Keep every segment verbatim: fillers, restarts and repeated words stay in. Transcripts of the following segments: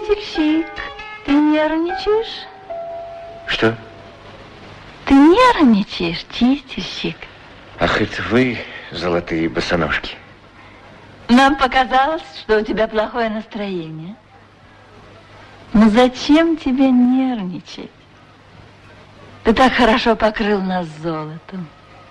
Чистильщик, ты нервничаешь? Что? Ты нервничаешь, чистильщик? Ах, это вы, золотые босоножки. Нам показалось, что у тебя плохое настроение. Но зачем тебе нервничать? Ты так хорошо покрыл нас золотом.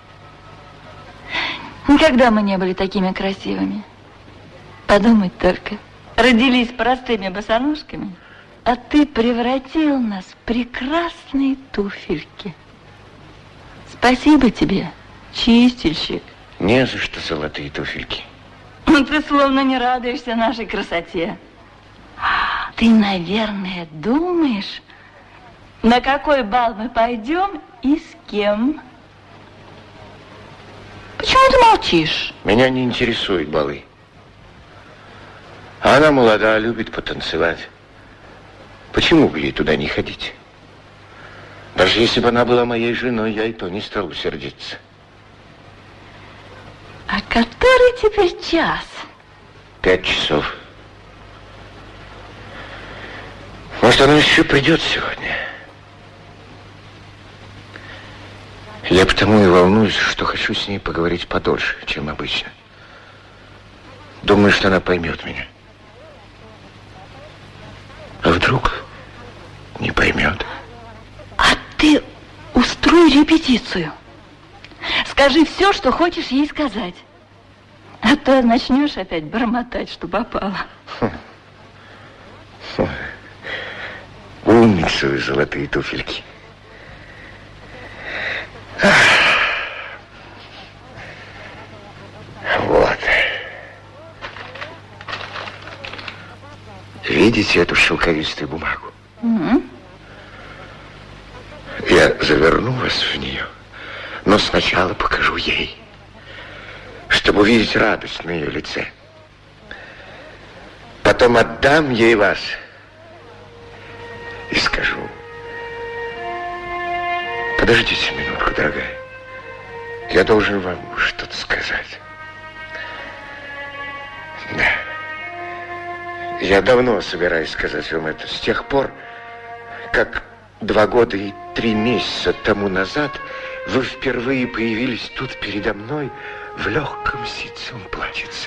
Никогда мы не были такими красивыми. Подумать только. Родились простыми босоножками, а ты превратил нас в прекрасные туфельки. Спасибо тебе, чистильщик. Не за что, золотые туфельки. Ты словно не радуешься нашей красоте. Ты, наверное, думаешь, на какой бал мы пойдем и с кем? Почему ты молчишь? Меня не интересуют балы. Она молода, любит потанцевать. Почему бы ей туда не ходить? Даже если бы она была моей женой, я и то не стал бы сердиться. А который теперь час? Пять часов. Может, она еще придет сегодня. Я потому и волнуюсь, что хочу с ней поговорить подольше, чем обычно. Думаю, что она поймет меня. А вдруг не поймет? А ты устрой репетицию. Скажи все, что хочешь ей сказать. А то начнешь опять бормотать, что попало. Хм. Хм. Умницы вы, золотые туфельки. Вот. Видите эту шелковистую бумагу? Mm-hmm. Я заверну вас в нее, но сначала покажу ей, чтобы увидеть радость на ее лице. Потом отдам ей вас и скажу: подождите минутку, дорогая. Я должен вам что-то сказать. Да. Я давно собираюсь сказать вам это. С тех пор, как два года и три месяца тому назад вы впервые появились тут передо мной в легком ситцевом платьице.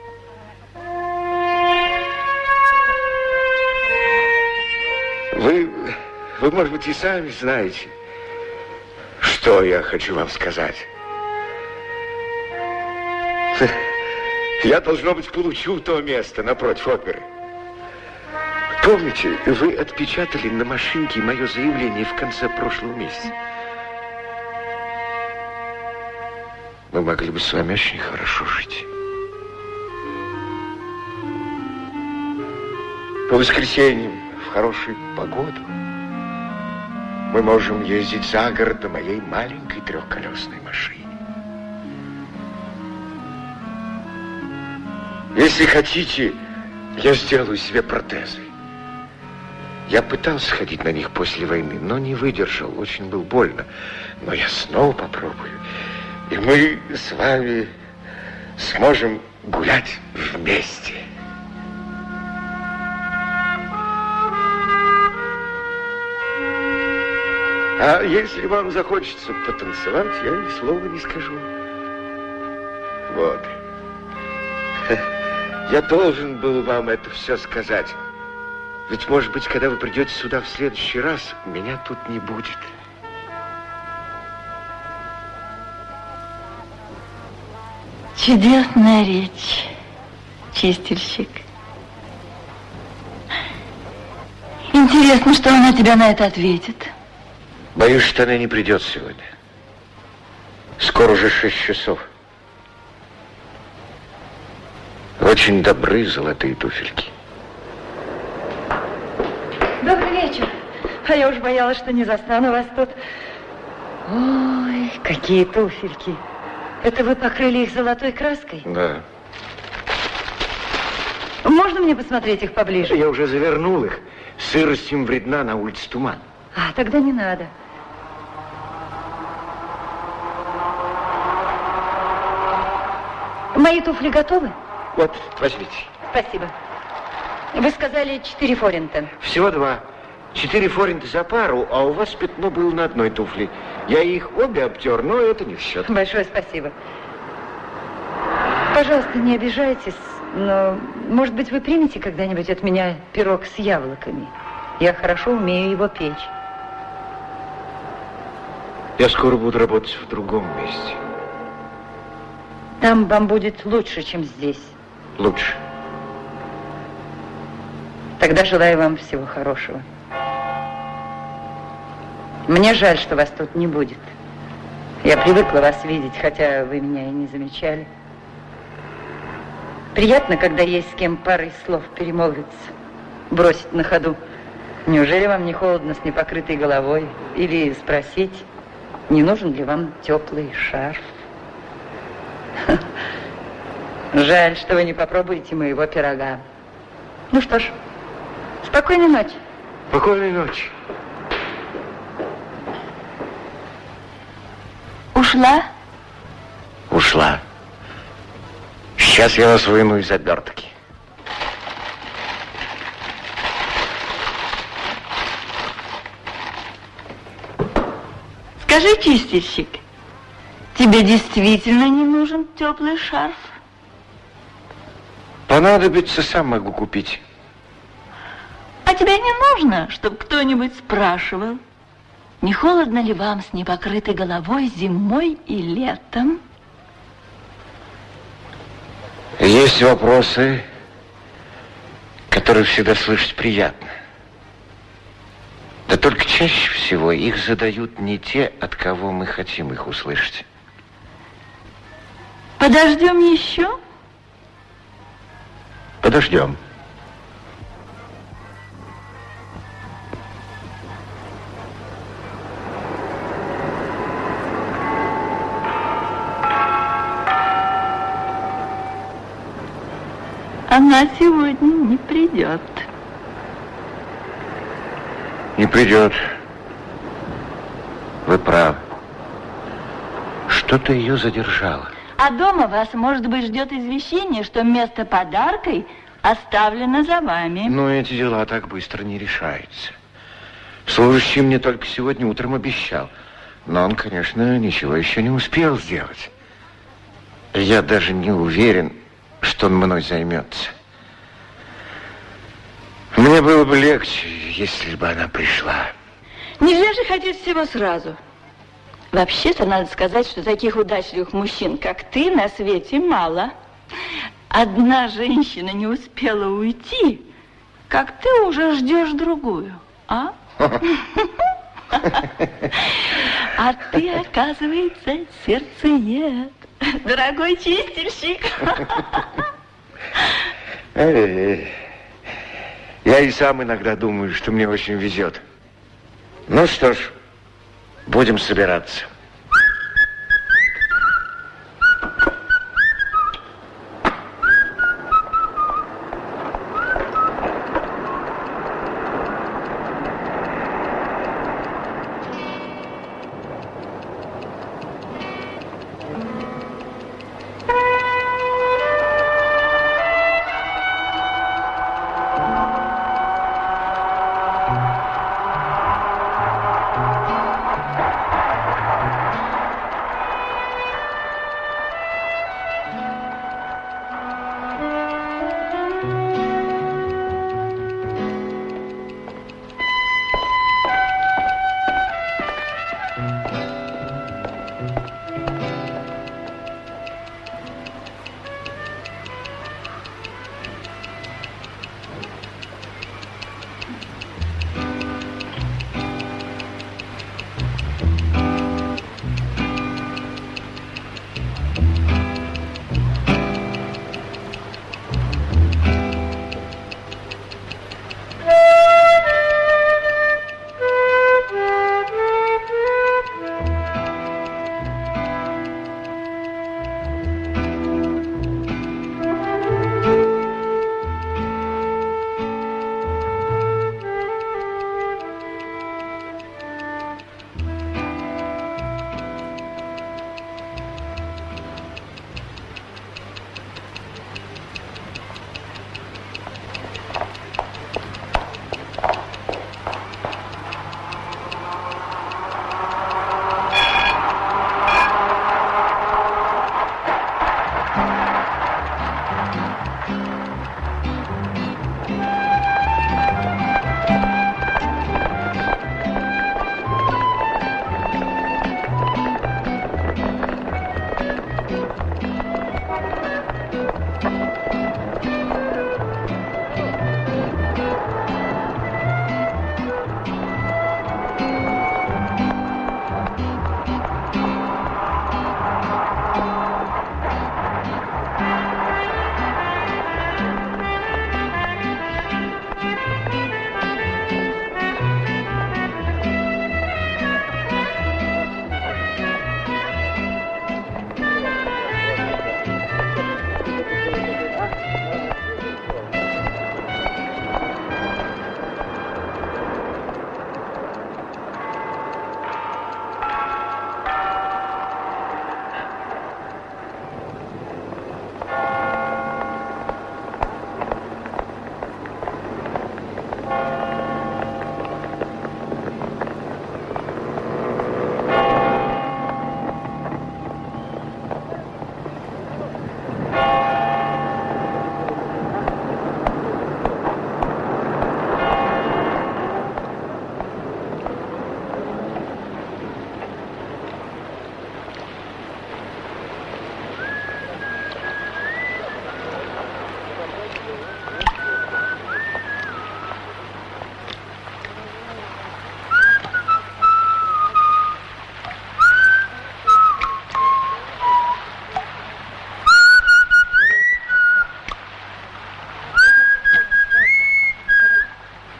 Вы, вы, может быть, и сами знаете, что я хочу вам сказать. Я, должно быть, получу то место напротив оперы. Помните, вы отпечатали на машинке мое заявление в конце прошлого месяца? Мы могли бы с вами очень хорошо жить. По воскресеньям, в хорошую погоду, мы можем ездить за город на моей маленькой трехколесной машине. Если хотите, я сделаю себе протезы. Я пытался ходить на них после войны, но не выдержал, очень было больно. Но я снова попробую. И мы с вами сможем гулять вместе. А если вам захочется потанцевать, я ни слова не скажу. Вот. Я должен был вам это все сказать. Ведь, может быть, когда вы придете сюда в следующий раз, меня тут не будет. Чудесная речь, чистильщик. Интересно, что она тебе на это ответит. Боюсь, что она не придет сегодня. Скоро уже шесть часов. Очень добры золотые туфельки. Добрый вечер. А я уж боялась, что не застану вас тут. Ой, какие туфельки. Это вы покрыли их золотой краской? Да. Можно мне посмотреть их поближе? Я уже завернул их. Сырость им вредна, на улице туман. А, тогда не надо. Мои туфли готовы? Вот, возьмите. Спасибо. Вы сказали четыре форинта. Всего два. Четыре форинта за пару, а у вас пятно было на одной туфле. Я их обе обтер, но это не в счет. Большое спасибо. Пожалуйста, не обижайтесь, но, может быть, вы примете когда-нибудь от меня пирог с яблоками? Я хорошо умею его печь. Я скоро буду работать в другом месте. Там вам будет лучше, чем здесь. Лучше. Тогда желаю вам всего хорошего. Мне жаль, что вас тут не будет. Я привыкла вас видеть, хотя вы меня и не замечали. Приятно, когда есть с кем парой слов перемолвиться, бросить на ходу. Неужели вам не холодно с непокрытой головой? Или спросить, не нужен ли вам теплый шарф? Жаль, что вы не попробуете моего пирога. Ну что ж, спокойной ночи. Спокойной ночи. Ушла? Ушла. Сейчас я вас выну из обертки. Скажи, чистильщик, тебе действительно не нужен теплый шарф? Понадобится, сам могу купить. А тебе не нужно, чтобы кто-нибудь спрашивал, не холодно ли вам с непокрытой головой зимой и летом? Есть вопросы, которые всегда слышать приятно. Да только чаще всего их задают не те, от кого мы хотим их услышать. Подождем еще? Подождем. Она сегодня не придет. Не придет. Вы правы. Что-то ее задержало. А дома вас, может быть, ждет извещение, что место подаркой оставлено за вами. Но эти дела так быстро не решаются. Служащий мне только сегодня утром обещал. Но он, конечно, ничего еще не успел сделать. Я даже не уверен, что он мной займется. Мне было бы легче, если бы она пришла. Нельзя же хотеть всего сразу. Вообще-то надо сказать, что таких удачливых мужчин, как ты, на свете мало. Одна женщина не успела уйти, как ты уже ждешь другую, а? А ты, оказывается, сердцеед. Дорогой чистильщик. Я и сам иногда думаю, что мне очень везет. Ну что ж, будем собираться.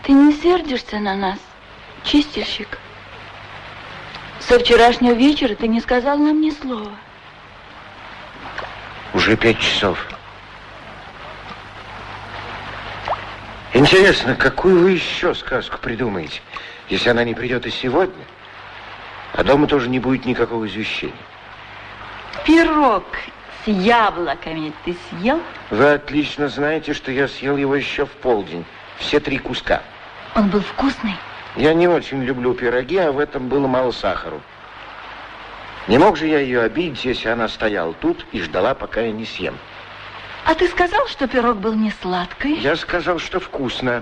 Ты не сердишься на нас, чистильщик? Со вчерашнего вечера ты не сказал нам ни слова. Уже пять часов. Интересно, какую вы еще сказку придумаете, если она не придет и сегодня, а дома тоже не будет никакого извещения? Пирог с яблоками ты съел? Вы отлично знаете, что я съел его еще в полдень. Все три куска. Он был вкусный? Я не очень люблю пироги, а в этом было мало сахару. Не мог же я ее обидеть, если она стояла тут и ждала, пока я не съем. А ты сказал, что пирог был не сладкий? Я сказал, что вкусно.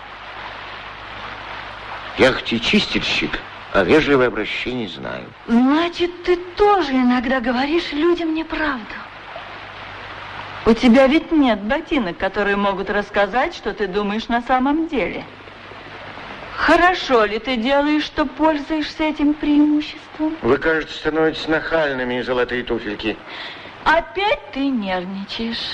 Я хоть и чистильщик, а вежливое обращение знаю. Значит, ты тоже иногда говоришь людям неправду. У тебя ведь нет ботинок, которые могут рассказать, что ты думаешь на самом деле. Хорошо ли ты делаешь, что пользуешься этим преимуществом? Вы, кажется, становитесь нахальными, золотые туфельки. Опять ты нервничаешь.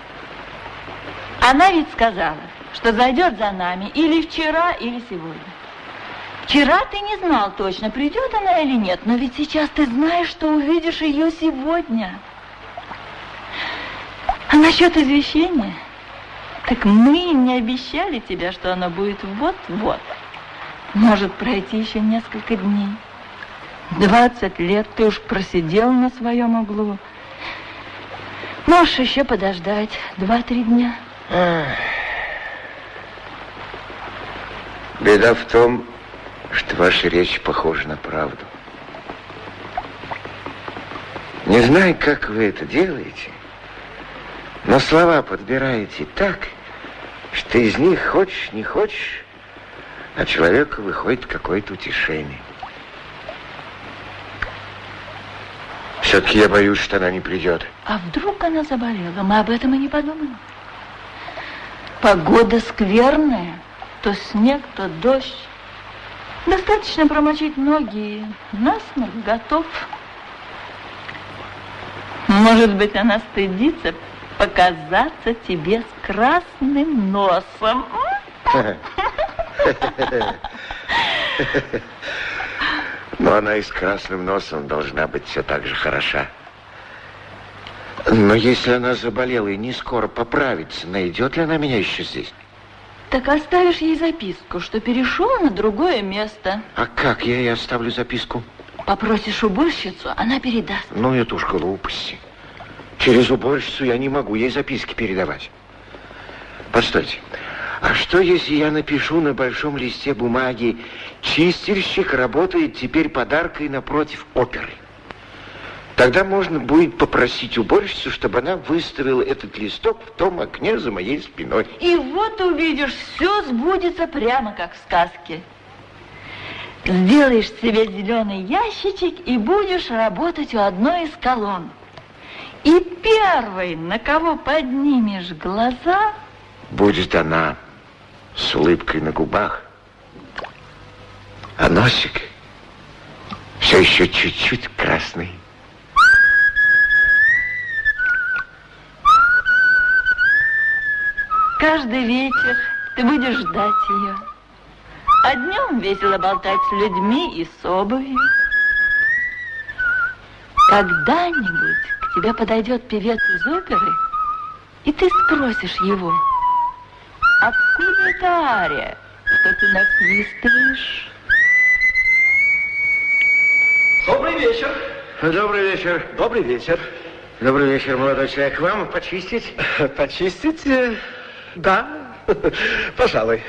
Она ведь сказала, что зайдет за нами или вчера, или сегодня. Вчера ты не знал точно, придет она или нет, но ведь сейчас ты знаешь, что увидишь ее сегодня. А насчет извещения? Так мы не обещали тебе, что оно будет вот-вот. Может пройти еще несколько дней. Двадцать лет ты уж просидел на своем углу. Можешь еще подождать два-три дня. Ах. Беда в том, что ваша речь похожа на правду. Не знаю, как вы это делаете, но слова подбираете так, что из них хочешь, не хочешь, а человеку выходит какое-то утешение. Все-таки я боюсь, что она не придет. А вдруг она заболела? Мы об этом и не подумали. Погода скверная. То снег, то дождь. Достаточно промочить ноги, и насморк готов. Может быть, она стыдится показаться тебе с красным носом. Но она и с красным носом должна быть все так же хороша. Но если она заболела и не скоро поправится, найдет ли она меня еще здесь? Так оставишь ей записку, что перешел на другое место. А как я ей оставлю записку? Попросишь уборщицу, она передаст. Ну, это уж глупости. Через уборщицу я не могу ей записки передавать. Постойте. А что, если я напишу на большом листе бумаги: чистильщик работает теперь подаркой напротив оперы? Тогда можно будет попросить уборщицу, чтобы она выставила этот листок в том окне за моей спиной. И вот увидишь, все сбудется прямо как в сказке. Сделаешь себе зеленый ящичек и будешь работать у одной из колонн. И первой, на кого поднимешь глаза, будет она с улыбкой на губах, а носик все еще чуть-чуть красный. Каждый вечер ты будешь ждать ее, а днем весело болтать с людьми и с обувью. Когда-нибудь к тебе подойдет певец из оперы, и ты спросишь его: откуда эта ария, что ты насвистываешь? Добрый вечер. Добрый вечер. Добрый вечер. Добрый вечер, молодой человек. Вам почистить? Почистить? Да, пожалуй.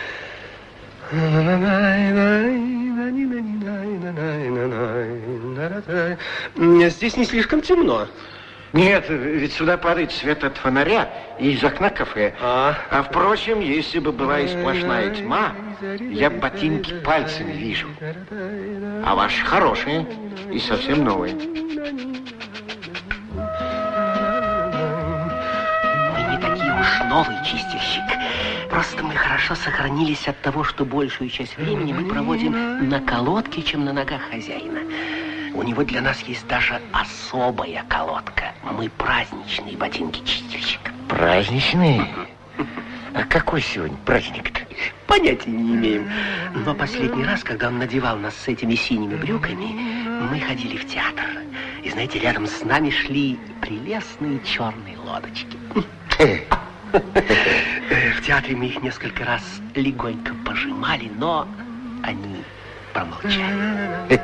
Здесь не слишком темно. Нет, ведь сюда падает свет от фонаря и из окна кафе. А, а впрочем, если бы была и сплошная тьма, я ботинки пальцами вижу. А ваши хорошие и совсем новые. Мы не такие уж новый чистильщик. Просто мы хорошо сохранились от того, что большую часть времени мы проводим на колодке, чем на ногах хозяина. У него для нас есть даже особая колодка. Мы праздничные ботинки чистильщика. Праздничные? А какой сегодня праздник-то? Понятия не имеем. Но последний раз, когда он надевал нас с этими синими брюками, мы ходили в театр. И знаете, рядом с нами шли прелестные черные лодочки. В театре мы их несколько раз легонько пожимали, но они промолчали.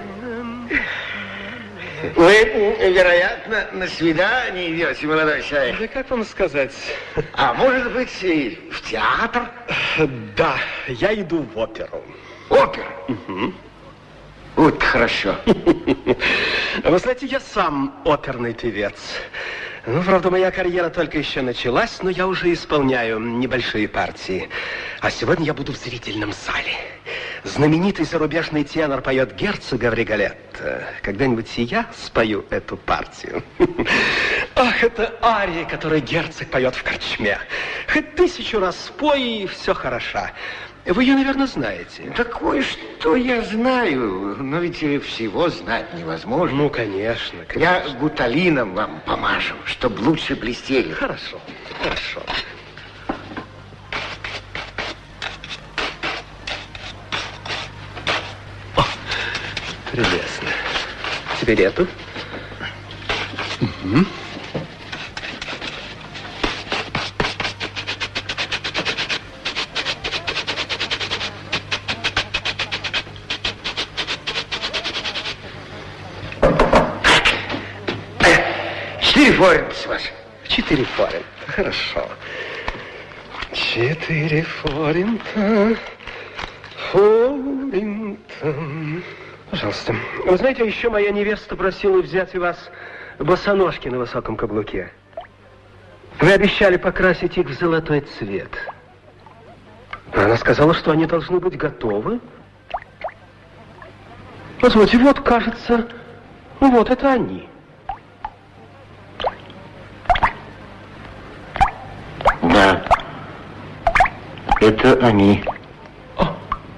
Вы, вероятно, на свидание идете, молодой человек. Да как вам сказать? А может быть, и в театр? Да, я иду в оперу. Оперу? Угу. Вот хорошо. Вы знаете, я сам оперный певец. Ну, правда, моя карьера только еще началась, но я уже исполняю небольшие партии. А сегодня я буду в зрительном зале. Знаменитый зарубежный тенор поет герцога в Риголетто. Когда-нибудь и я спою эту партию. Ах, это ария, которую герцог поет в корчме. Хоть тысячу раз спой, и все хорошо. Вы ее, наверное, знаете. Да кое-что я знаю, но ведь всего знать невозможно. Ну, конечно, конечно. Я гуталином вам помажу, чтобы лучше блестели. Хорошо, хорошо. О, прелестно. Теперь эту. Угу. Четыре форинта с вас. Четыре форинта. Хорошо. Четыре форинта. Форинта. Пожалуйста. Вы знаете, еще моя невеста просила взять у вас босоножки на высоком каблуке. Вы обещали покрасить их в золотой цвет. Она сказала, что они должны быть готовы. Позвольте, вот, кажется, вот это они. Да, это они. О,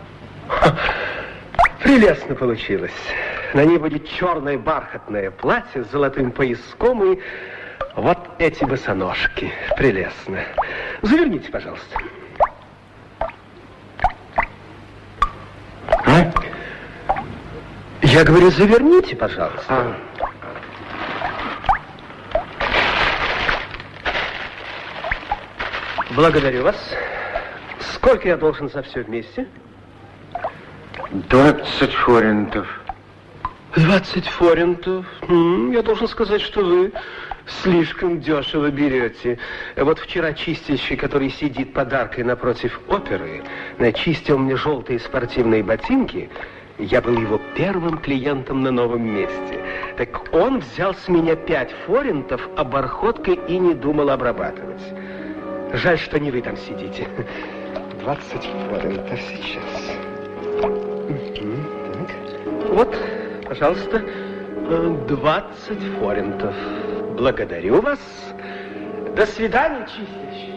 прелестно получилось. На ней будет черное бархатное платье с золотым пояском и вот эти босоножки. Прелестно. Заверните, пожалуйста. А? Я говорю, заверните, пожалуйста. А. Благодарю вас. Сколько я должен за все вместе? Двадцать форинтов. Двадцать форинтов? М-м, я должен сказать, что вы слишком дешево берете. Вот вчера чистильщик, который сидит под аркой напротив оперы, начистил мне желтые спортивные ботинки. Я был его первым клиентом на новом месте. Так он взял с меня пять форинтов, а бархоткой и не думал обрабатывать. Жаль, что не вы там сидите. Двадцать форинтов сейчас. Так. Вот, пожалуйста, двадцать форинтов. Благодарю вас. До свидания, чистильщик.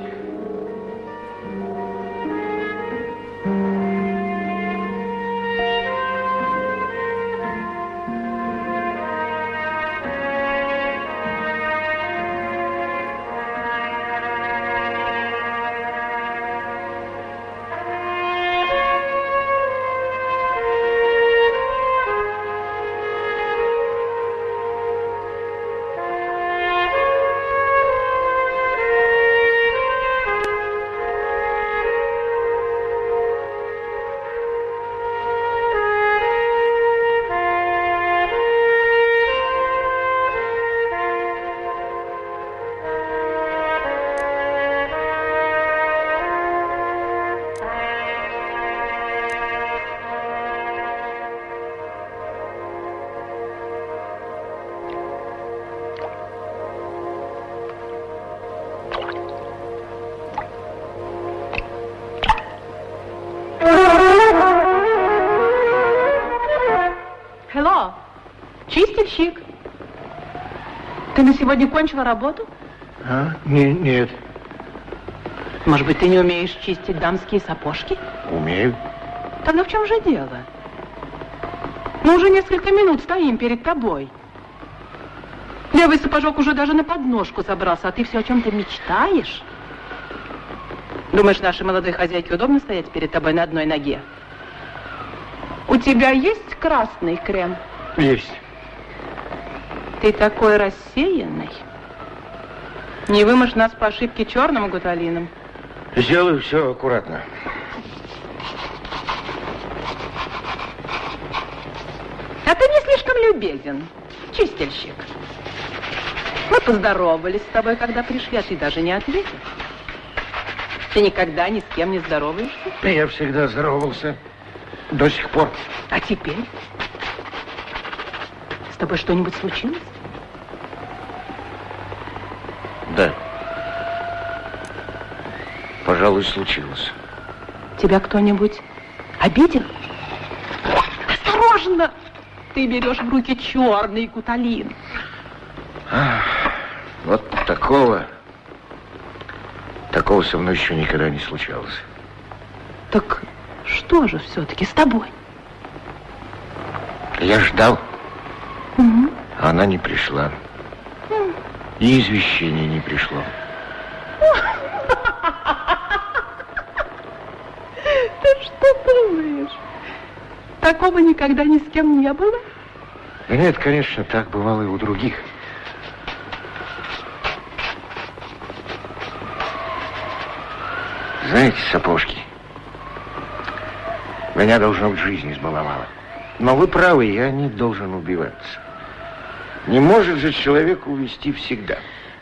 Hello, чистильщик. Ты на сегодня кончила работу? А? Не, нет. Может быть, ты не умеешь чистить дамские сапожки? Умею. Тогда в чем же дело? Мы уже несколько минут стоим перед тобой. Левый сапожок уже даже на подножку забрался, а ты все о чем-то мечтаешь? Думаешь, нашей молодой хозяйке удобно стоять перед тобой на одной ноге? У тебя есть красный крем? Есть. Ты такой рассеянный. Не вымажь нас по ошибке черным гуталином. Сделаю все аккуратно. А ты не слишком любезен, чистильщик. Мы поздоровались с тобой, когда пришли, а ты даже не ответил. Ты никогда ни с кем не здороваешься? Я всегда здоровался. До сих пор. А теперь? С тобой что-нибудь случилось? Да. Пожалуй, случилось. Тебя кто-нибудь обидел? Осторожно! Ты берешь в руки черный гуталин. Ах, вот такого... Такого со мной еще никогда не случалось. Так что же все-таки с тобой? Я ждал, Угу. а она не пришла. Угу. И извещение не пришло. Ты что думаешь? Такого никогда ни с кем не было? Да нет, конечно, так бывало и у других. Знаете, сапожки, меня, должно быть, жизнь избаловала. Но вы правы, я не должен убиваться. Не может же человек увести всегда.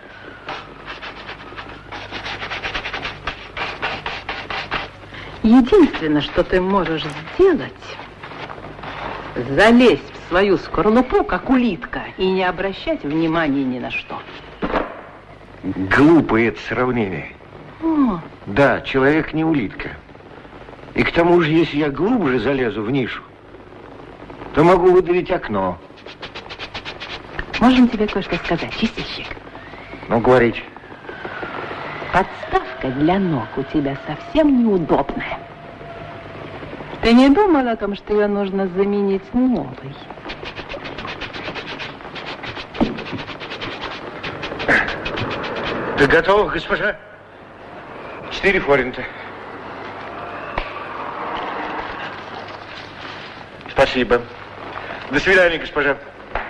Единственное, что ты можешь сделать, залезть в свою скорлупу, как улитка, и не обращать внимания ни на что. Глупое это сравнение. О. Да, человек не улитка. И к тому же, если я глубже залезу в нишу, то могу выдавить окно. Можем тебе кое-что сказать, чистильщик? Ну, говорите. Подставка для ног у тебя совсем неудобная. Ты не думал о том, что ее нужно заменить новой? Ты готова, госпожа? Четыре форинта. Спасибо. До свидания, госпожа.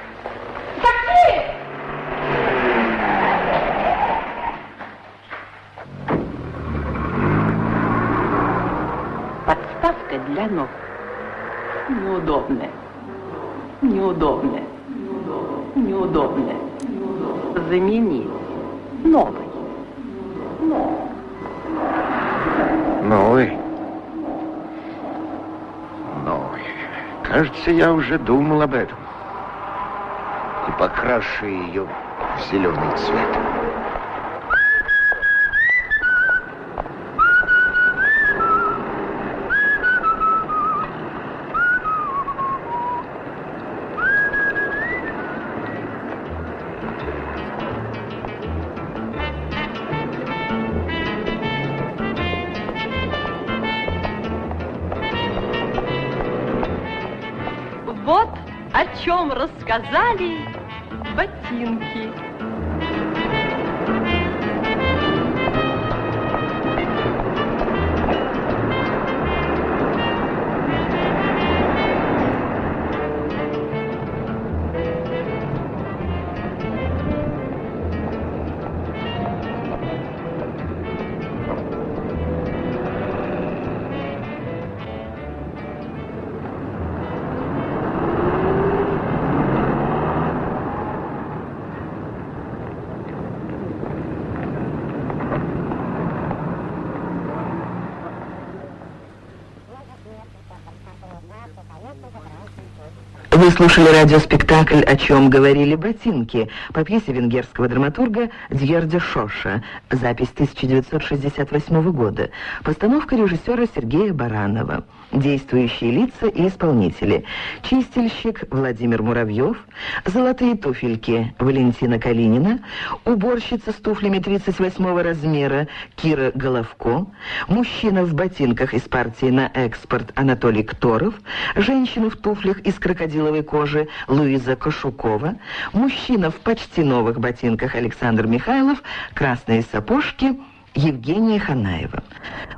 Подставка для ног. Неудобная. Неудобная. Неудобная. Замени новой. Новой. Новый. Новый. Кажется, я уже думал об этом. И покрашу ее в зеленый цвет. Вот о чем рассказали ботинки. Вы слушали радиоспектакль «О чем говорили ботинки» по пьесе венгерского драматурга Дьердя Шоша, запись тысяча девятьсот шестьдесят восьмого года, постановка режиссера Сергея Баранова. Действующие лица и исполнители: чистильщик Владимир Муравьев, золотые туфельки Валентина Калинина, уборщица с туфлями тридцать восьмого размера Кира Головко, мужчина в ботинках из партии на экспорт Анатолий Кторов, женщина в туфлях из крокодиловой кожи Луиза Кошукова, мужчина в почти новых ботинках Александр Михайлов, красные сапожки Евгения Ханаева.